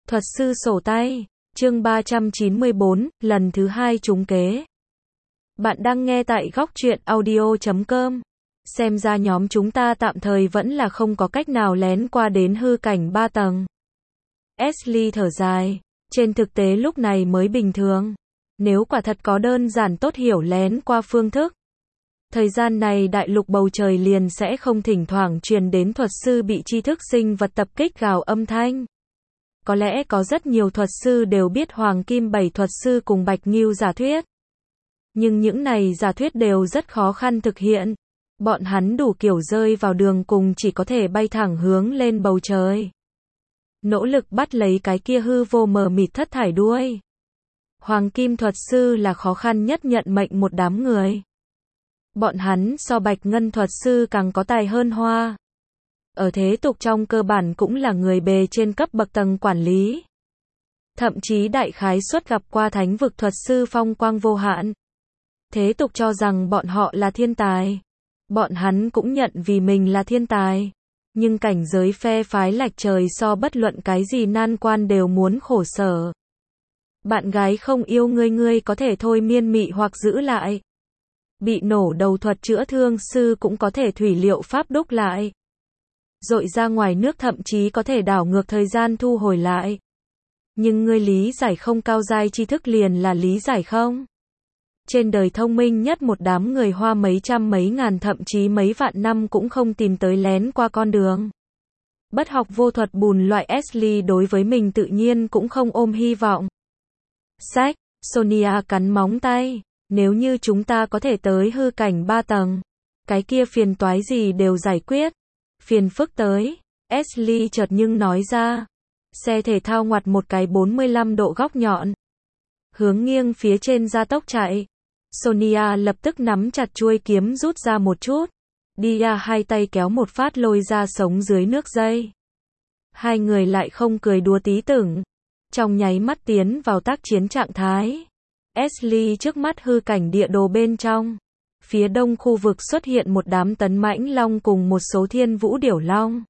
Thuật sư sổ tay, chương 394, lần thứ 2 trúng kế. Bạn đang nghe tại góc truyện audio.com. Xem ra nhóm chúng ta tạm thời vẫn là không có cách nào lén qua đến hư cảnh 3 tầng. Ashley thở dài, trên thực tế lúc này mới bình thường. Nếu quả thật có đơn giản tốt hiểu lén qua phương thức, thời gian này đại lục bầu trời liền sẽ không thỉnh thoảng truyền đến thuật sư bị tri thức sinh vật tập kích gào âm thanh. Có lẽ có rất nhiều thuật sư đều biết Hoàng Kim Bảy thuật sư cùng Bạch Ngưu giả thuyết. Nhưng những này giả thuyết đều rất khó khăn thực hiện. Bọn hắn đủ kiểu rơi vào đường cùng chỉ có thể bay thẳng hướng lên bầu trời. Nỗ lực bắt lấy cái kia hư vô mờ mịt thất thải đuôi. Hoàng Kim thuật sư là khó khăn nhất nhận mệnh một đám người. Bọn hắn so Bạch Ngân thuật sư càng có tài hơn Hoa. Ở thế tục trong cơ bản cũng là người bề trên cấp bậc tầng quản lý. Thậm chí đại khái suất gặp qua thánh vực thuật sư phong quang vô hạn. Thế tục cho rằng bọn họ là thiên tài. Bọn hắn cũng nhận vì mình là thiên tài. Nhưng cảnh giới phe phái lệch trời so bất luận cái gì nan quan đều muốn khổ sở. Bạn gái không yêu ngươi có thể thôi miên mị hoặc giữ lại. Bị nổ đầu thuật chữa thương sư cũng có thể thủy liệu pháp đúc lại. Dội ra ngoài nước thậm chí có thể đảo ngược thời gian thu hồi lại. Nhưng ngươi lý giải không cao giai tri thức liền là lý giải không? Trên đời thông minh nhất một đám người Hoa mấy trăm mấy ngàn thậm chí mấy vạn năm cũng không tìm tới lén qua con đường. Bất học vô thuật bùn loại Ashley đối với mình tự nhiên cũng không ôm hy vọng. Sách, Sonia cắn móng tay. Nếu như chúng ta có thể tới hư cảnh 3 tầng, cái kia phiền toái gì đều giải quyết. Phiền phức tới, Ashley chợt nhưng nói ra. Xe thể thao ngoặt một cái 45 độ góc nhọn. Hướng nghiêng phía trên gia tốc chạy. Sonia lập tức nắm chặt chuôi kiếm rút ra một chút. Dia hai tay kéo một phát lôi ra sống dưới nước dây. Hai người lại không cười đùa tí tưởng. Trong nháy mắt tiến vào tác chiến trạng thái. Ashley trước mắt hư cảnh địa đồ bên trong. Phía đông khu vực xuất hiện một đám tấn mãnh long cùng một số thiên vũ điểu long.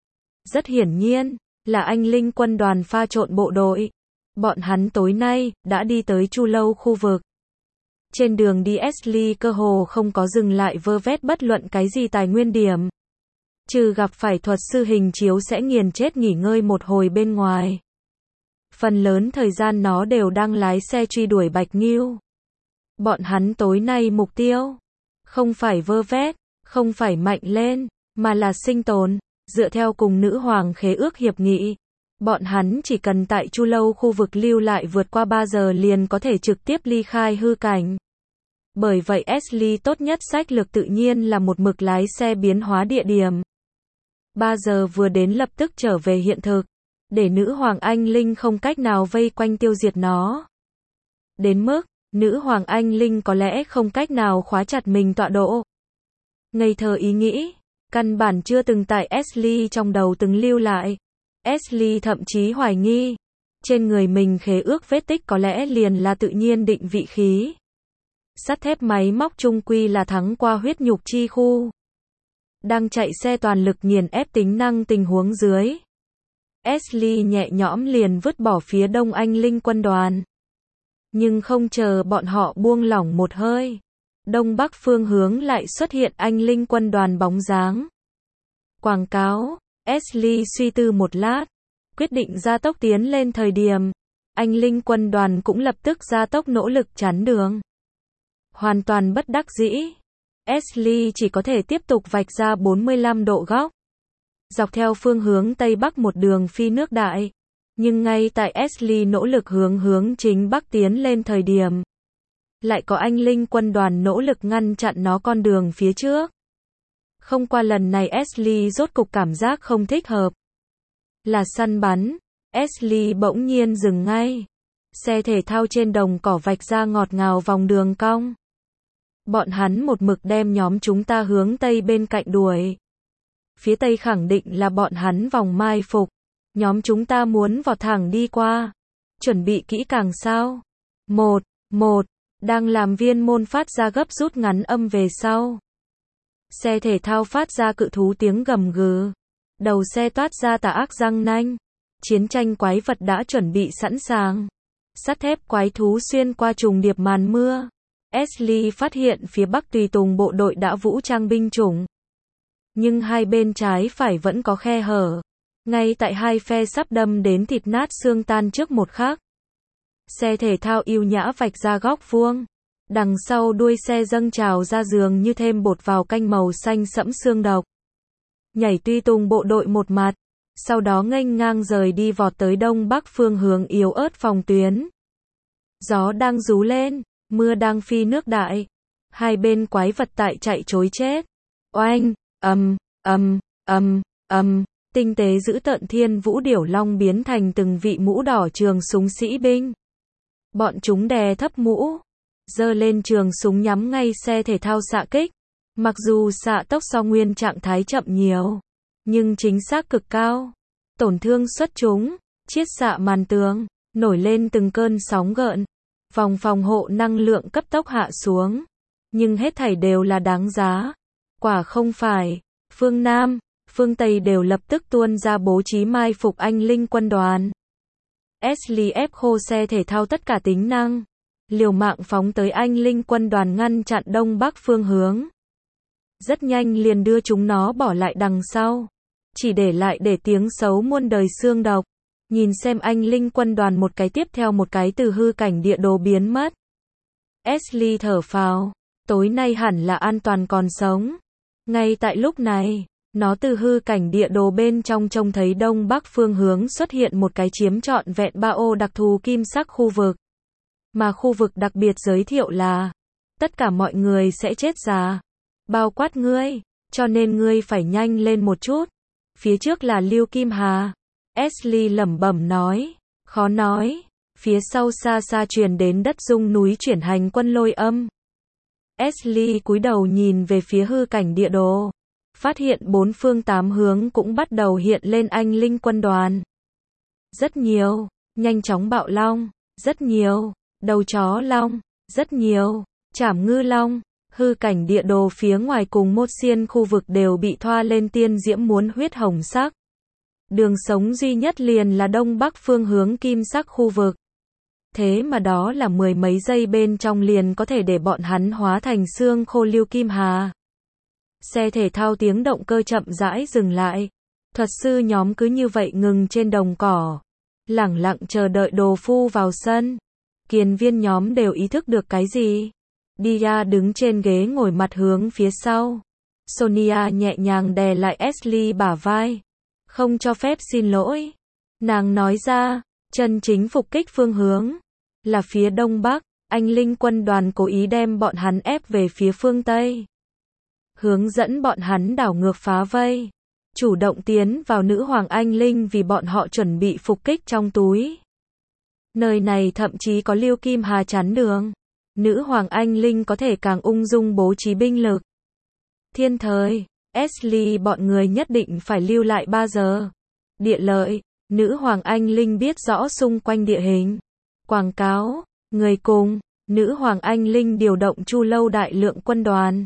Rất hiển nhiên, là anh linh quân đoàn pha trộn bộ đội. Bọn hắn tối nay, đã đi tới Chu Lâu khu vực. Trên đường đi Ashley cơ hồ không có dừng lại vơ vét bất luận cái gì tài nguyên điểm. Trừ gặp phải thuật sư hình chiếu sẽ nghiền chết nghỉ ngơi một hồi bên ngoài. Phần lớn thời gian nó đều đang lái xe truy đuổi Bạch Ngưu. Bọn hắn tối nay mục tiêu không phải vơ vét, không phải mạnh lên, mà là sinh tồn. Dựa theo cùng nữ hoàng khế ước hiệp nghị, bọn hắn chỉ cần tại Chu Lâu khu vực lưu lại vượt qua 3 giờ liền có thể trực tiếp ly khai hư cảnh. Bởi vậy Ashley tốt nhất sách lược tự nhiên là một mực lái xe biến hóa địa điểm. 3 giờ vừa đến lập tức trở về hiện thực, để nữ hoàng anh linh không cách nào vây quanh tiêu diệt nó. Đến mức, nữ hoàng anh linh có lẽ không cách nào khóa chặt mình tọa độ. Ngây thơ ý nghĩ, căn bản chưa từng tại Ashley trong đầu từng lưu lại. Ashley thậm chí hoài nghi, trên người mình khế ước vết tích có lẽ liền là tự nhiên định vị khí. Sắt thép máy móc chung quy là thắng qua huyết nhục chi khu. Đang chạy xe toàn lực nghiền ép tính năng tình huống dưới. Ashley nhẹ nhõm liền vứt bỏ phía đông anh linh quân đoàn. Nhưng không chờ bọn họ buông lỏng một hơi. Đông bắc phương hướng lại xuất hiện anh linh quân đoàn bóng dáng. Quảng cáo, Ashley suy tư một lát. Quyết định gia tốc tiến lên thời điểm. Anh linh quân đoàn cũng lập tức gia tốc nỗ lực chắn đường. Hoàn toàn bất đắc dĩ. Ashley chỉ có thể tiếp tục vạch ra 45 độ góc. Dọc theo phương hướng Tây Bắc một đường phi nước đại. Nhưng ngay tại Ashley nỗ lực hướng chính Bắc tiến lên thời điểm. Lại có anh linh quân đoàn nỗ lực ngăn chặn nó con đường phía trước. Không qua lần này Ashley rốt cục cảm giác không thích hợp. Là săn bắn. Ashley bỗng nhiên dừng ngay. Xe thể thao trên đồng cỏ vạch ra ngọt ngào vòng đường cong. Bọn hắn một mực đem nhóm chúng ta hướng Tây bên cạnh đuổi. Phía Tây khẳng định là bọn hắn vòng mai phục. Nhóm chúng ta muốn vọt thẳng đi qua. Chuẩn bị kỹ càng sao? Một, đang làm viên môn phát ra gấp rút ngắn âm về sau. Xe thể thao phát ra cự thú tiếng gầm gừ. Đầu xe toát ra tà ác răng nanh. Chiến tranh quái vật đã chuẩn bị sẵn sàng. Sắt thép quái thú xuyên qua trùng điệp màn mưa. Ashley phát hiện phía bắc tùy tùng bộ đội đã vũ trang binh chủng. Nhưng hai bên trái phải vẫn có khe hở. Ngay tại hai phe sắp đâm đến thịt nát xương tan trước một khắc. Xe thể thao yêu nhã vạch ra góc vuông. Đằng sau đuôi xe dâng trào ra giường như thêm bột vào canh màu xanh sẫm xương độc. Nhảy tùy tùng bộ đội một mặt. Sau đó nghênh ngang rời đi vọt tới đông bắc phương hướng yếu ớt phòng tuyến. Gió đang rú lên, mưa đang phi nước đại. Hai bên quái vật tại chạy trối chết. Oanh, tinh tế dữ tợn thiên vũ điểu long biến thành từng vị mũ đỏ trường súng sĩ binh. Bọn chúng đè thấp mũ, giơ lên trường súng nhắm ngay xe thể thao xạ kích. Mặc dù xạ tốc so nguyên trạng thái chậm nhiều, nhưng chính xác cực cao. Tổn thương xuất chúng, chiết xạ màn tường, nổi lên từng cơn sóng gợn. Vòng phòng hộ năng lượng cấp tốc hạ xuống. Nhưng hết thảy đều là đáng giá. Quả không phải. Phương Nam, phương Tây đều lập tức tuôn ra bố trí mai phục anh linh quân đoàn. Ashley ép khô xe thể thao tất cả tính năng. Liều mạng phóng tới anh linh quân đoàn ngăn chặn đông bắc phương hướng. Rất nhanh liền đưa chúng nó bỏ lại đằng sau. Chỉ để lại để tiếng xấu muôn đời xương độc. Nhìn xem anh linh quân đoàn một cái tiếp theo một cái từ hư cảnh địa đồ biến mất. Ashley thở phào. Tối nay hẳn là an toàn còn sống. Ngay tại lúc này, nó từ hư cảnh địa đồ bên trong trông thấy đông bắc phương hướng xuất hiện một cái chiếm trọn vẹn ba ô đặc thù kim sắc khu vực. Mà khu vực đặc biệt giới thiệu là tất cả mọi người sẽ chết già. Bao quát ngươi, cho nên ngươi phải nhanh lên một chút. Phía trước là Lưu Kim Hà. Ashley lẩm bẩm nói. Khó nói. Phía sau xa xa truyền đến đất rung núi chuyển hành quân lôi âm. Ashley cúi đầu nhìn về phía hư cảnh địa đồ. Phát hiện bốn phương tám hướng cũng bắt đầu hiện lên anh linh quân đoàn. Rất nhiều. Nhanh chóng bạo long. Rất nhiều. Đầu chó long. Rất nhiều. Trảm ngư long. Hư cảnh địa đồ phía ngoài cùng một xiên khu vực đều bị thoa lên tiên diễm muốn huyết hồng sắc. Đường sống duy nhất liền là đông bắc phương hướng kim sắc khu vực. Thế mà đó là mười mấy giây bên trong liền có thể để bọn hắn hóa thành xương khô Lưu Kim Hà. Xe thể thao tiếng động cơ chậm rãi dừng lại. Thuật sư nhóm cứ như vậy ngừng trên đồng cỏ. Lẳng lặng chờ đợi đồ phu vào sân. Kiền viên nhóm đều ý thức được cái gì. Dia đứng trên ghế ngồi mặt hướng phía sau. Sonia nhẹ nhàng đè lại Ashley bả vai. Không cho phép xin lỗi. Nàng nói ra, chân chính phục kích phương hướng là phía đông bắc. Anh linh quân đoàn cố ý đem bọn hắn ép về phía phương tây. Hướng dẫn bọn hắn đảo ngược phá vây. Chủ động tiến vào nữ hoàng anh linh vì bọn họ chuẩn bị phục kích trong túi. Nơi này thậm chí có Lưu Kim Hà chắn đường. Nữ hoàng anh linh có thể càng ung dung bố trí binh lực. Thiên thời, Ashley bọn người nhất định phải lưu lại 3 giờ. Địa lợi, nữ hoàng anh linh biết rõ xung quanh địa hình. Quảng cáo, người cùng, nữ hoàng anh linh điều động chu lâu đại lượng quân đoàn.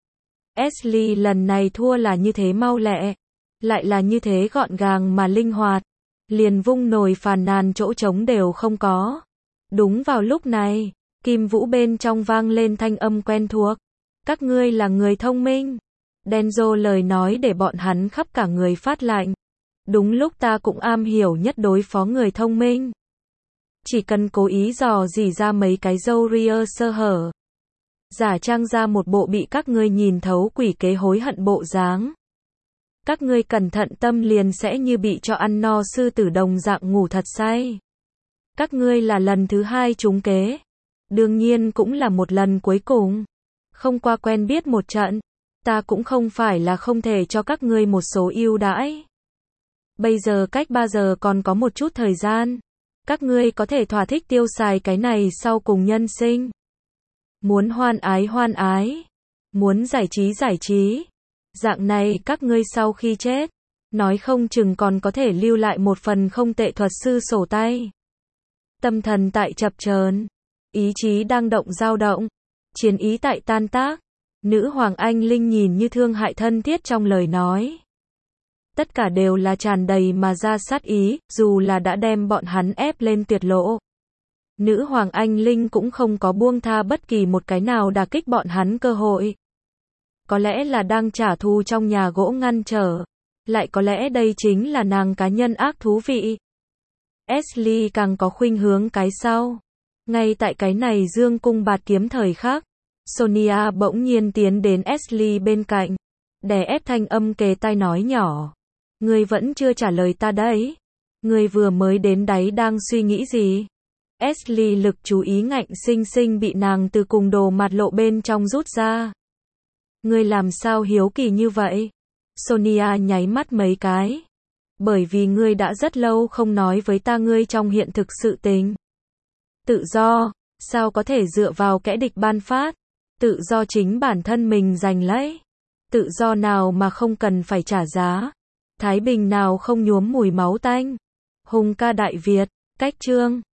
Ashley lần này thua là như thế mau lẹ, lại là như thế gọn gàng mà linh hoạt. Liền vung nồi phàn nàn chỗ trống đều không có. Đúng vào lúc này, Kim Vũ bên trong vang lên thanh âm quen thuộc. Các ngươi là người thông minh. Denzo lời nói để bọn hắn khắp cả người phát lạnh. Đúng lúc ta cũng am hiểu nhất đối phó người thông minh. Chỉ cần cố ý dò dỉ ra mấy cái râu ria sơ hở. Giả trang ra một bộ bị các ngươi nhìn thấu quỷ kế hối hận bộ dáng. Các ngươi cẩn thận tâm liền sẽ như bị cho ăn no sư tử đồng dạng ngủ thật say. Các ngươi là lần thứ 2 trúng kế. Đương nhiên cũng là một lần cuối cùng. Không qua quen biết một trận. Ta cũng không phải là không thể cho các ngươi một số ưu đãi. Bây giờ cách 3 giờ còn có một chút thời gian. Các ngươi có thể thỏa thích tiêu xài cái này sau cùng nhân sinh. Muốn hoan ái. Muốn giải trí. Dạng này các ngươi sau khi chết, nói không chừng còn có thể lưu lại một phần không tệ thuật sư sổ tay. Tâm thần tại chập chờn, ý chí đang dao động, chiến ý tại tan tác. Nữ hoàng anh linh nhìn như thương hại thân thiết trong lời nói. Tất cả đều là tràn đầy mà ra sát ý, dù là đã đem bọn hắn ép lên tuyệt lộ. Nữ hoàng Anh Linh cũng không có buông tha bất kỳ một cái nào đả kích bọn hắn cơ hội. Có lẽ là đang trả thù trong nhà gỗ ngăn trở. Lại có lẽ đây chính là nàng cá nhân ác thú vị. Ashley càng có khuynh hướng cái sau. Ngay tại cái này dương cung bạt kiếm thời khắc, Sonia bỗng nhiên tiến đến Ashley bên cạnh, đè ép thanh âm kề tai nói nhỏ. Ngươi vẫn chưa trả lời ta đấy. Ngươi vừa mới đến đấy đang suy nghĩ gì? Ashley lực chú ý ngạnh sinh sinh bị nàng từ cùng đồ mặt lộ bên trong rút ra. Ngươi làm sao hiếu kỳ như vậy? Sonia nháy mắt mấy cái. Bởi vì ngươi đã rất lâu không nói với ta ngươi trong hiện thực sự tình. Tự do, sao có thể dựa vào kẻ địch ban phát? Tự do chính bản thân mình giành lấy. Tự do nào mà không cần phải trả giá? Thái bình nào không nhuốm mùi máu tanh? Hùng ca Đại Việt, cách chương